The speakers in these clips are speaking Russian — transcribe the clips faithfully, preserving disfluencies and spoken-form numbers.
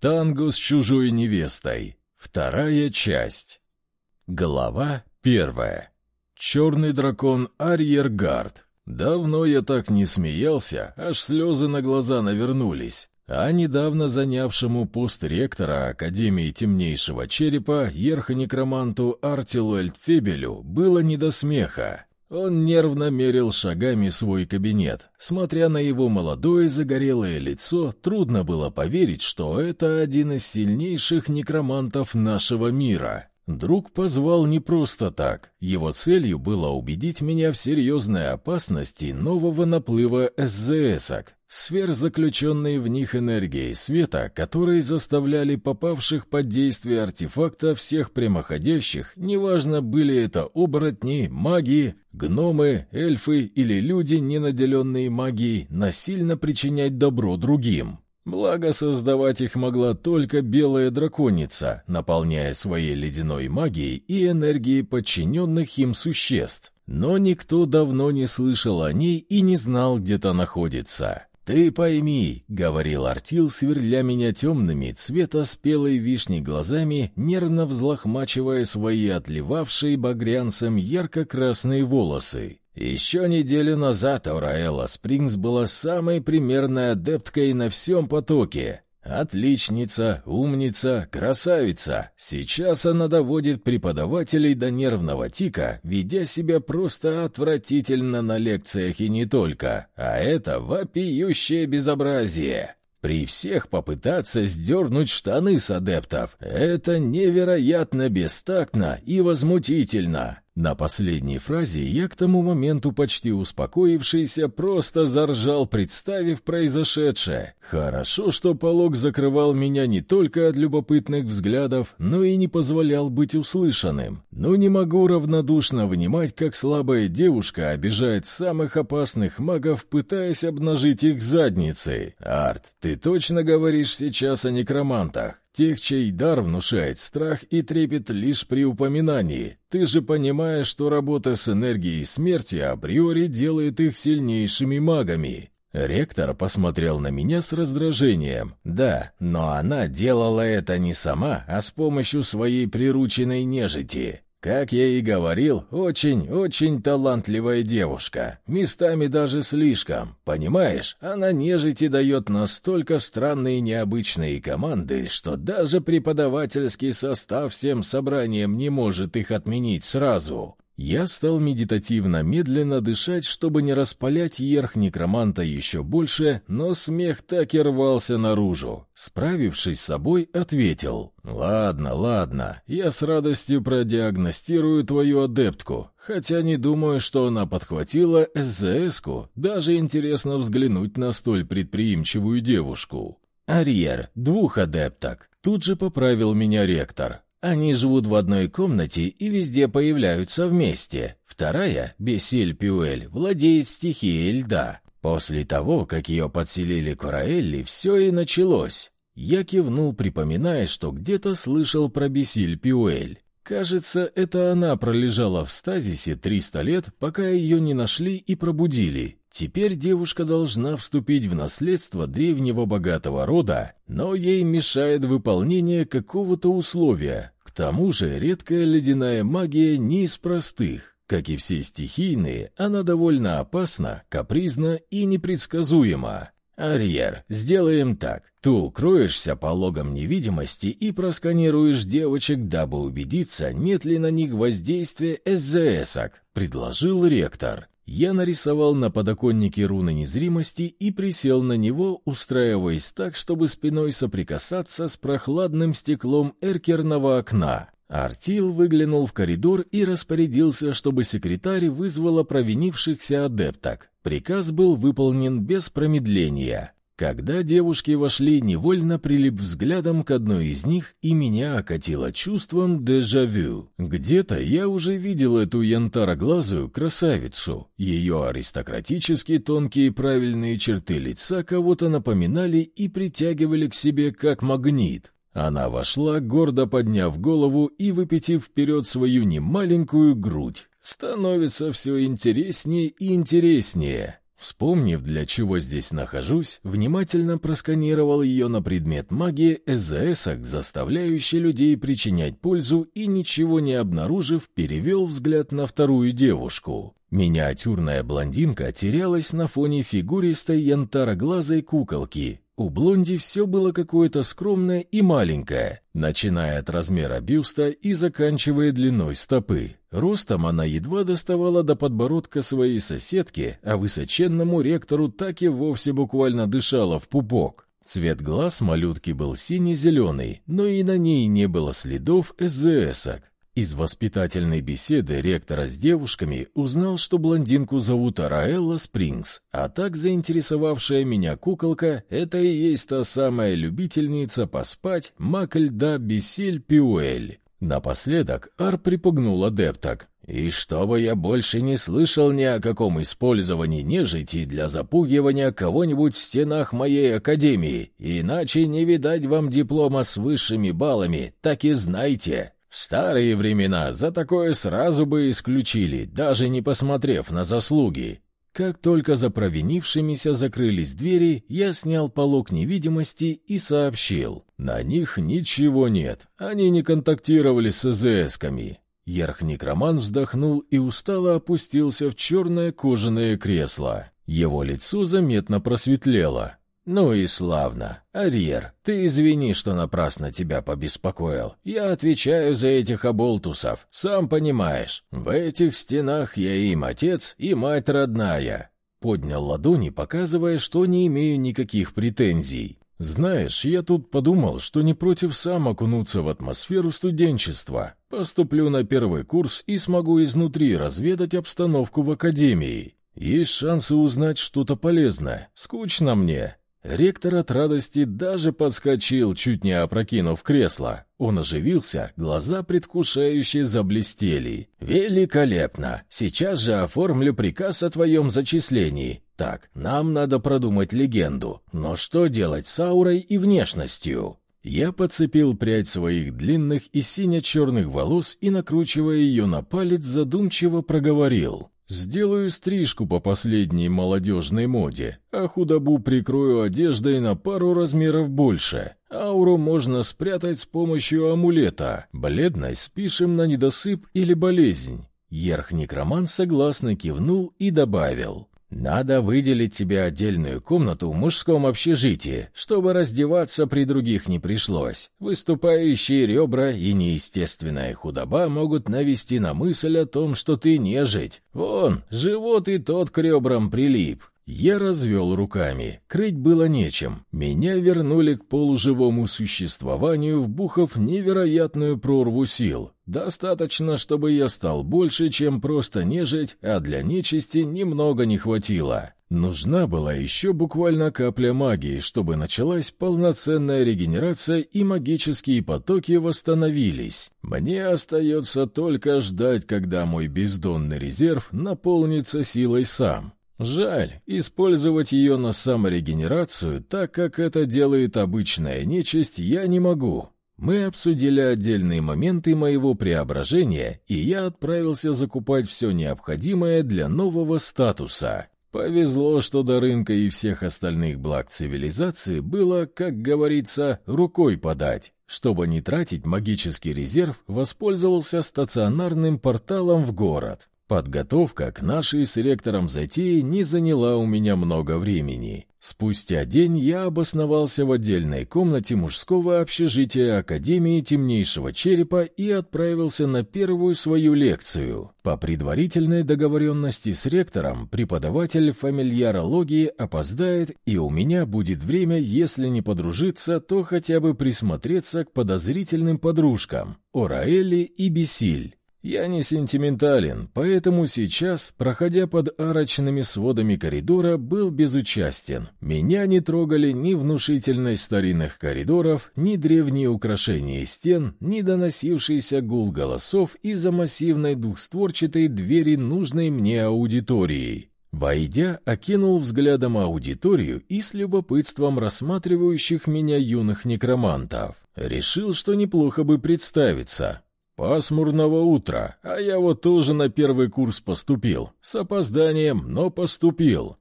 Танго с чужой невестой. Вторая часть. Глава первая. Черный дракон Арьергард. Давно я так не смеялся, аж слезы на глаза навернулись. А недавно занявшему пост ректора Академии Темнейшего Черепа ерхонекроманту Артилу Эльтфебелю было не до смеха. Он нервно мерил шагами свой кабинет. Смотря на его молодое загорелое лицо, трудно было поверить, что это один из сильнейших некромантов нашего мира. Друг позвал не просто так. Его целью было убедить меня в серьезной опасности нового наплыва СЗСок, сфер, заключенной в них энергией света, которые заставляли попавших под действие артефакта всех прямоходящих, неважно, были это оборотни, маги, гномы, эльфы или люди, не наделенные магией, насильно причинять добро другим. Благо, создавать их могла только белая драконица, наполняя своей ледяной магией и энергией подчиненных им существ. Но никто давно не слышал о ней и не знал, где та находится. «Ты пойми», — говорил Артил, сверля меня темными, цвета спелой вишни глазами, нервно взлохмачивая свои отливавшие багрянцем ярко-красные волосы. Еще неделю назад Аураэла Спрингс была самой примерной адепткой на всем потоке. Отличница, умница, красавица. Сейчас она доводит преподавателей до нервного тика, ведя себя просто отвратительно на лекциях и не только. А это вопиющее безобразие. При всех попытаться сдернуть штаны с адептов — это невероятно бестактно и возмутительно. На последней фразе я, к тому моменту почти успокоившийся, просто заржал, представив произошедшее. Хорошо, что полог закрывал меня не только от любопытных взглядов, но и не позволял быть услышанным. Но не могу равнодушно внимать, как слабая девушка обижает самых опасных магов, пытаясь обнажить их задницы. «Арт, ты точно говоришь сейчас о некромантах? Тех, чей дар внушает страх и трепет лишь при упоминании. Ты же понимаешь, что работа с энергией смерти априори делает их сильнейшими магами». Ректор посмотрел на меня с раздражением. «Да, но она делала это не сама, а с помощью своей прирученной нежити. Как я и говорил, очень-очень талантливая девушка, местами даже слишком. Понимаешь, она нежити дает настолько странные и необычные команды, что даже преподавательский состав всем собранием не может их отменить сразу». Я стал медитативно медленно дышать, чтобы не распалять ерх-некроманта еще больше, но смех так и рвался наружу. Справившись с собой, ответил: «Ладно, ладно, я с радостью продиагностирую твою адептку, хотя не думаю, что она подхватила СЗС-ку, даже интересно взглянуть на столь предприимчивую девушку». «Арьер, двух адепток», — тут же поправил меня ректор. «Они живут в одной комнате и везде появляются вместе. Вторая, Бесиль Пюэль, владеет стихией льда. После того, как ее подселили Кораэлли, все и началось». Я кивнул, припоминая, что где-то слышал про Бесиль Пюэль. Кажется, это она пролежала в стазисе триста лет, пока ее не нашли и пробудили. Теперь девушка должна вступить в наследство древнего богатого рода, но ей мешает выполнение какого-то условия. К тому же редкая ледяная магия не из простых. Как и все стихийные, она довольно опасна, капризна и непредсказуема. «Арьер, сделаем так. Ты укроешься пологом невидимости и просканируешь девочек, дабы убедиться, нет ли на них воздействия СЗСок», — предложил ректор. Я нарисовал на подоконнике руны незримости и присел на него, устраиваясь так, чтобы спиной соприкасаться с прохладным стеклом эркерного окна. Артил выглянул в коридор и распорядился, чтобы секретарь вызвала провинившихся адепток. Приказ был выполнен без промедления. Когда девушки вошли, невольно прилип взглядом к одной из них, и меня окатило чувством дежавю. Где-то я уже видел эту янтароглазую красавицу. Ее аристократически тонкие и правильные черты лица кого-то напоминали и притягивали к себе как магнит. Она вошла, гордо подняв голову и выпятив вперед свою немаленькую грудь. Становится все интереснее и интереснее. Вспомнив, для чего здесь нахожусь, внимательно просканировал ее на предмет магии ЭЗСок, заставляющей людей причинять пользу, и, ничего не обнаружив, перевел взгляд на вторую девушку. Миниатюрная блондинка терялась на фоне фигуристой янтароглазой куколки. У блонди все было какое-то скромное и маленькое, начиная от размера бюста и заканчивая длиной стопы. Ростом она едва доставала до подбородка своей соседки, а высоченному ректору так и вовсе буквально дышала в пупок. Цвет глаз малютки был сине-зеленый, но и на ней не было следов ЭЗСок. Из воспитательной беседы ректора с девушками узнал, что блондинку зовут Араэлла Спрингс, а так заинтересовавшая меня куколка — это и есть та самая любительница поспать маг льда Бесиль Пиуэль. Напоследок Ар припугнул адепток. «И чтобы я больше не слышал ни о каком использовании нежити для запугивания кого-нибудь в стенах моей академии, иначе не видать вам диплома с высшими баллами, так и знайте». В старые времена за такое сразу бы исключили, даже не посмотрев на заслуги. Как только за провинившимися закрылись двери, я снял полог невидимости и сообщил. На них ничего нет, они не контактировали с ЭЗСками. Ерх-некроман вздохнул и устало опустился в черное кожаное кресло. Его лицо заметно просветлело. «Ну и славно. Арьер, ты извини, что напрасно тебя побеспокоил. Я отвечаю за этих оболтусов, сам понимаешь. В этих стенах я им отец и мать родная». Поднял ладони, показывая, что не имею никаких претензий. «Знаешь, я тут подумал, что не против сам окунуться в атмосферу студенчества. Поступлю на первый курс и смогу изнутри разведать обстановку в академии. Есть шансы узнать что-то полезное. Скучно мне». Ректор от радости даже подскочил, чуть не опрокинув кресло. Он оживился, глаза предвкушающе заблестели. «Великолепно! Сейчас же оформлю приказ о твоем зачислении. Так, нам надо продумать легенду. Но что делать с аурой и внешностью?» Я подцепил прядь своих длинных и сине-черных волос и, накручивая ее на палец, задумчиво проговорил. «Сделаю стрижку по последней молодежной моде, а худобу прикрою одеждой на пару размеров больше. Ауру можно спрятать с помощью амулета. Бледность спишем на недосып или болезнь». Ерх-некроман согласно кивнул и добавил. «Надо выделить тебе отдельную комнату в мужском общежитии, чтобы раздеваться при других не пришлось. Выступающие ребра и неестественная худоба могут навести на мысль о том, что ты нежить. Вон, живот и тот к ребрам прилип». Я развел руками. Крыть было нечем. Меня вернули к полуживому существованию, вбухав невероятную прорву сил. Достаточно, чтобы я стал больше, чем просто нежить, а для нечисти немного не хватило. Нужна была еще буквально капля магии, чтобы началась полноценная регенерация и магические потоки восстановились. Мне остается только ждать, когда мой бездонный резерв наполнится силой сам. Жаль, использовать ее на саморегенерацию, так как это делает обычная нечисть, я не могу. Мы обсудили отдельные моменты моего преображения, и я отправился закупать все необходимое для нового статуса. Повезло, что до рынка и всех остальных благ цивилизации было, как говорится, рукой подать. Чтобы не тратить магический резерв, воспользовался стационарным порталом в город. Подготовка к нашей с ректором затеи не заняла у меня много времени. Спустя день я обосновался в отдельной комнате мужского общежития Академии Темнейшего Черепа и отправился на первую свою лекцию. По предварительной договоренности с ректором преподаватель фамильярологии опоздает, и у меня будет время, если не подружиться, то хотя бы присмотреться к подозрительным подружкам Ораэлли и Бесиль. Я не сентиментален, поэтому сейчас, проходя под арочными сводами коридора, был безучастен. Меня не трогали ни внушительность старинных коридоров, ни древние украшения стен, ни доносившийся гул голосов из-за массивной двухстворчатой двери нужной мне аудитории. Войдя, окинул взглядом аудиторию и с любопытством рассматривающих меня юных некромантов. Решил, что неплохо бы представиться. «Пасмурного утра, а я вот тоже на первый курс поступил. С опозданием, но поступил.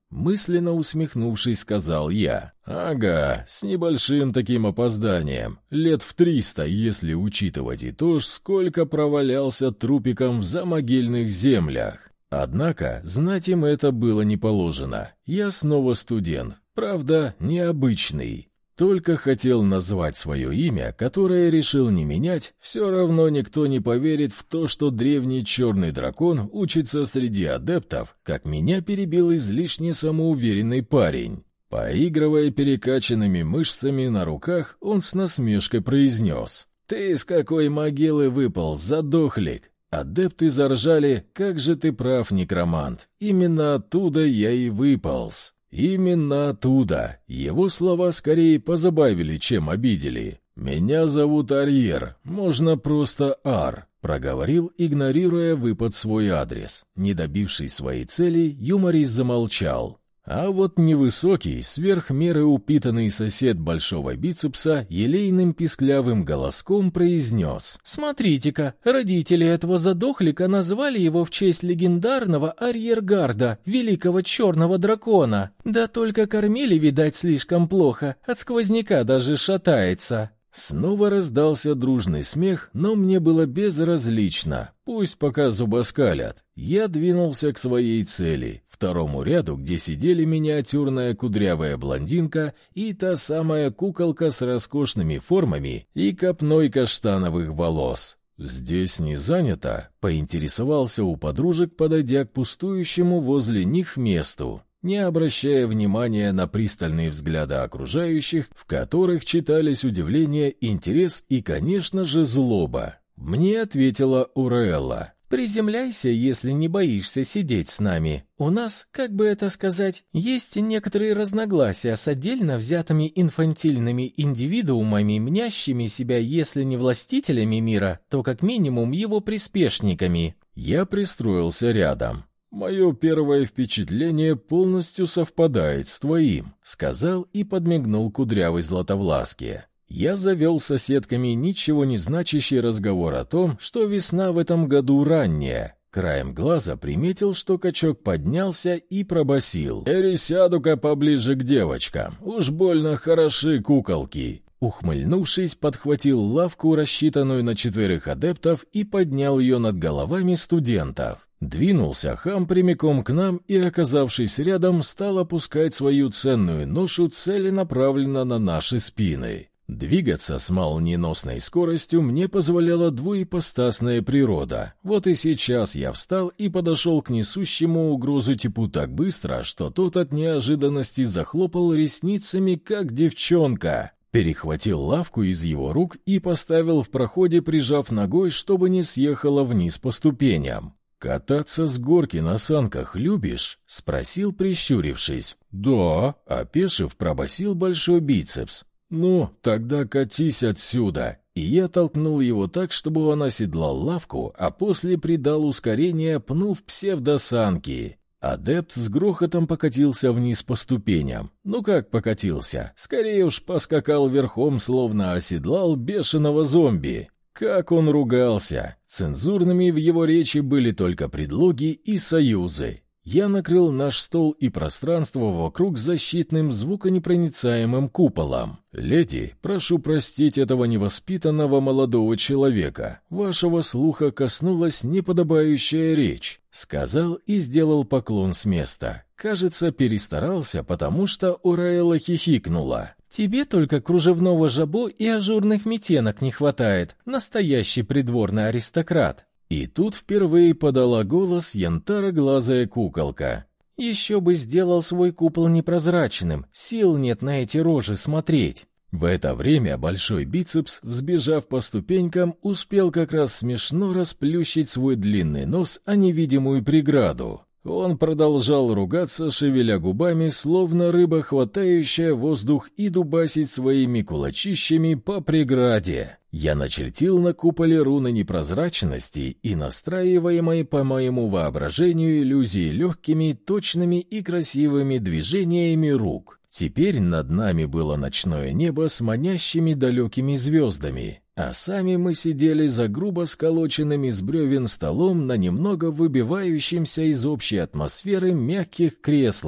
Мысленно усмехнувшись, сказал я. «Ага, с небольшим таким опозданием. Лет в триста, если учитывать и то, сколько провалялся трупиком в замогильных землях». Однако знать им это было не положено. Я снова студент, правда, необычный. Только хотел назвать свое имя, которое решил не менять, все равно никто не поверит в то, что древний черный дракон учится среди адептов, как меня перебил излишне самоуверенный парень. Поигрывая перекачанными мышцами на руках, он с насмешкой произнес: «Ты из какой могилы выпал, задохлик?» Адепты заржали: «Как же ты прав, некромант, именно оттуда я и выполз». Именно оттуда. Его слова скорее позабавили, чем обидели. «Меня зовут Арьер, можно просто Ар», — проговорил, игнорируя выпад свой адрес. Не добившись своей цели, юморист замолчал. А вот невысокий, сверх меры упитанный сосед большого бицепса елейным писклявым голоском произнес: «Смотрите-ка, родители этого задохлика назвали его в честь легендарного арьергарда, великого черного дракона. Да только кормили, видать, слишком плохо, от сквозняка даже шатается». Снова раздался дружный смех, но мне было безразлично. Пусть пока зубоскалят. Я двинулся к своей цели, второму ряду, где сидели миниатюрная кудрявая блондинка и та самая куколка с роскошными формами и копной каштановых волос. «Здесь не занято?» — поинтересовался у подружек, подойдя к пустующему возле них месту, не обращая внимания на пристальные взгляды окружающих, в которых читались удивление, интерес и, конечно же, злоба. Мне ответила Ураэлла: «Приземляйся, если не боишься сидеть с нами. У нас, как бы это сказать, есть некоторые разногласия с отдельно взятыми инфантильными индивидуумами, мнящими себя, если не властителями мира, то как минимум его приспешниками». Я пристроился рядом. «Мое первое впечатление полностью совпадает с твоим», — сказал и подмигнул кудрявой Златовласке. Я завел с соседками ничего не значащий разговор о том, что весна в этом году ранняя. Краем глаза приметил, что качок поднялся и пробасил: «Пересяду-ка поближе к девочкам, уж больно хороши куколки». Ухмыльнувшись, подхватил лавку, рассчитанную на четверых адептов, и поднял ее над головами студентов. Двинулся хам прямиком к нам и, оказавшись рядом, стал опускать свою ценную ношу целенаправленно на наши спины. Двигаться с молниеносной скоростью мне позволяла двуипостасная природа. Вот и сейчас я встал и подошел к несущему угрозу типу так быстро, что тот от неожиданности захлопал ресницами, как девчонка. Перехватил лавку из его рук и поставил в проходе, прижав ногой, чтобы не съехала вниз по ступеням. «Кататься с горки на санках любишь?» — спросил, прищурившись. «Да», — опешив, пробасил большой бицепс. «Ну, тогда катись отсюда!» И я толкнул его так, чтобы он оседлал лавку, а после придал ускорение, пнув псевдосанки. Адепт с грохотом покатился вниз по ступеням. Ну как покатился? Скорее уж поскакал верхом, словно оседлал бешеного зомби. Как он ругался! Цензурными в его речи были только предлоги и союзы. Я накрыл наш стол и пространство вокруг защитным звуконепроницаемым куполом. «Леди, прошу простить этого невоспитанного молодого человека. Вашего слуха коснулась неподобающая речь», — сказал и сделал поклон с места. Кажется, перестарался, потому что Ураэлла хихикнула. «Тебе только кружевного жабо и ажурных метенок не хватает. Настоящий придворный аристократ». И тут впервые подала голос янтароглазая куколка. «Еще бы сделал свой купол непрозрачным, сил нет на эти рожи смотреть». В это время большой бицепс, взбежав по ступенькам, успел как раз смешно расплющить свой длинный нос о невидимую преграду. Он продолжал ругаться, шевеля губами, словно рыба, хватающая воздух, и дубасить своими кулачищами по преграде. Я начертил на куполе руны непрозрачности и настраиваемой по моему воображению иллюзии легкими, точными и красивыми движениями рук. Теперь над нами было ночное небо с манящими далекими звездами, а сами мы сидели за грубо сколоченным из бревен столом на немного выбивающемся из общей атмосферы мягких креслах.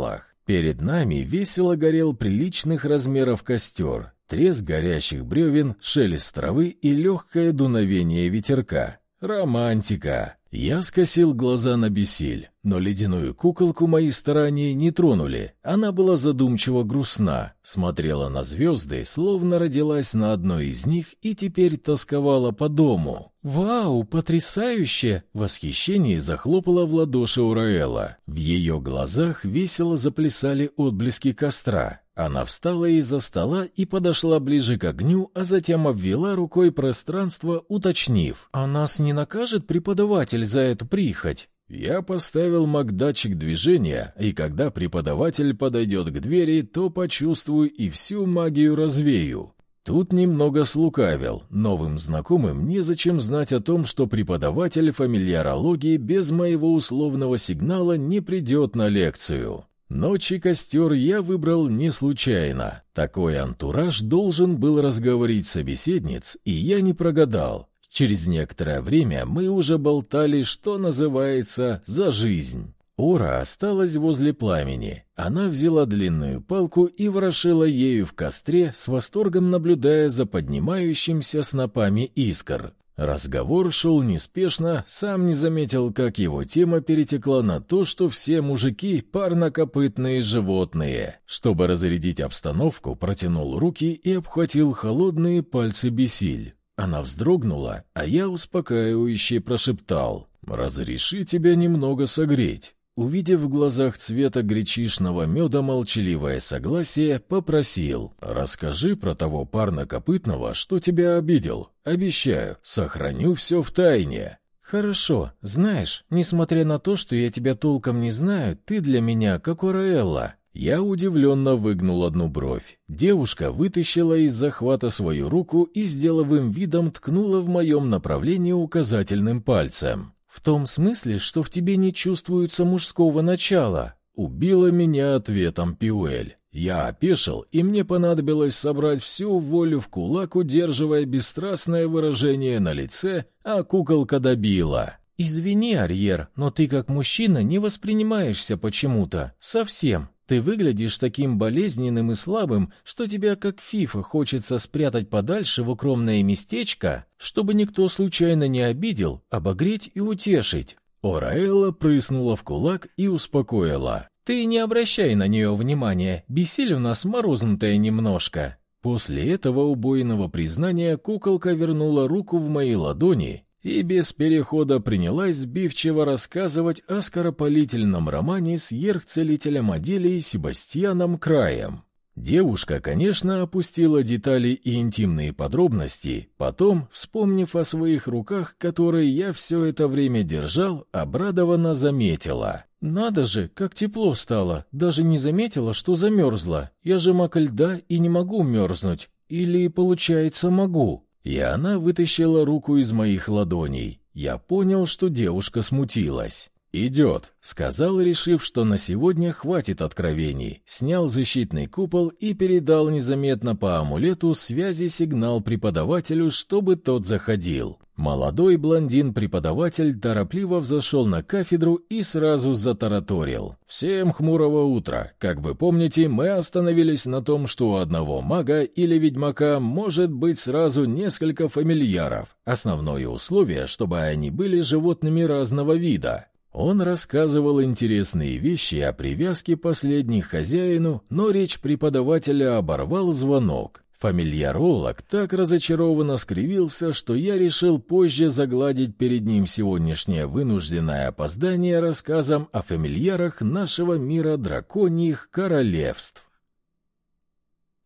Перед нами весело горел приличных размеров костер, треск горящих бревен, шелест травы и легкое дуновение ветерка. Романтика! Я скосил глаза на Бесиль, но ледяную куколку мои старания не тронули. Она была задумчиво грустна, смотрела на звезды, словно родилась на одной из них и теперь тосковала по дому. «Вау, потрясающе!» — в восхищении захлопала в ладоши Ураэла. В ее глазах весело заплясали отблески костра. Она встала из-за стола и подошла ближе к огню, а затем обвела рукой пространство, уточнив: «А нас не накажет преподаватель за эту прихоть?» Я поставил маг-датчик движения, и когда преподаватель подойдет к двери, то почувствую и всю магию развею. Тут немного слукавил. Новым знакомым незачем знать о том, что преподаватель фамильярологии без моего условного сигнала не придет на лекцию. Ночь и костер я выбрал не случайно. Такой антураж должен был разговорить собеседниц, и я не прогадал. Через некоторое время мы уже болтали, что называется, за жизнь. Ора осталась возле пламени. Она взяла длинную палку и ворошила ею в костре, с восторгом наблюдая за поднимающимся снопами искр. Разговор шел неспешно, сам не заметил, как его тема перетекла на то, что все мужики — парнокопытные животные. Чтобы разрядить обстановку, протянул руки и обхватил холодные пальцы Бесиль. Она вздрогнула, а я успокаивающе прошептал: «Разреши тебя немного согреть». Увидев в глазах цвета гречишного меда молчаливое согласие, попросил: «Расскажи про того парнокопытного, что тебя обидел. Обещаю, сохраню все в тайне». «Хорошо. Знаешь, несмотря на то, что я тебя толком не знаю, ты для меня как Ураэлла». Я удивленно выгнул одну бровь. Девушка вытащила из захвата свою руку и с деловым видом ткнула в моем направлении указательным пальцем. «В том смысле, что в тебе не чувствуется мужского начала», — убила меня ответом Пиуэль. Я опешил, и мне понадобилось собрать всю волю в кулак, удерживая бесстрастное выражение на лице, а куколка добила: «Извини, Арьер, но ты как мужчина не воспринимаешься почему-то. Совсем. Ты выглядишь таким болезненным и слабым, что тебя, как Фифа, хочется спрятать подальше в укромное местечко, чтобы никто случайно не обидел, обогреть и утешить». Ураэлла прыснула в кулак и успокоила: «Ты не обращай на нее внимания, Бесиль у нас морознутая немножко». После этого убойного признания куколка вернула руку в мои ладони и без перехода принялась сбивчиво рассказывать о скоропалительном романе с ерх-целителем Аделией Себастьяном Краем. Девушка, конечно, опустила детали и интимные подробности, потом, вспомнив о своих руках, которые я все это время держал, обрадованно заметила: «Надо же, как тепло стало, даже не заметила, что замерзла. Я же маг льда и не могу мерзнуть. Или, получается, могу». И она вытащила руку из моих ладоней. Я понял, что девушка смутилась. «Идет», — сказал, решив, что на сегодня хватит откровений. Снял защитный купол и передал незаметно по амулету связи сигнал преподавателю, чтобы тот заходил. Молодой блондин-преподаватель торопливо взошел на кафедру и сразу затараторил: «Всем хмурого утра. Как вы помните, мы остановились на том, что у одного мага или ведьмака может быть сразу несколько фамильяров. Основное условие, чтобы они были животными разного вида». Он рассказывал интересные вещи о привязке последних хозяину, но речь преподавателя оборвал звонок. Фамильяролог так разочарованно скривился, что я решил позже загладить перед ним сегодняшнее вынужденное опоздание рассказом о фамильярах нашего мира драконьих королевств.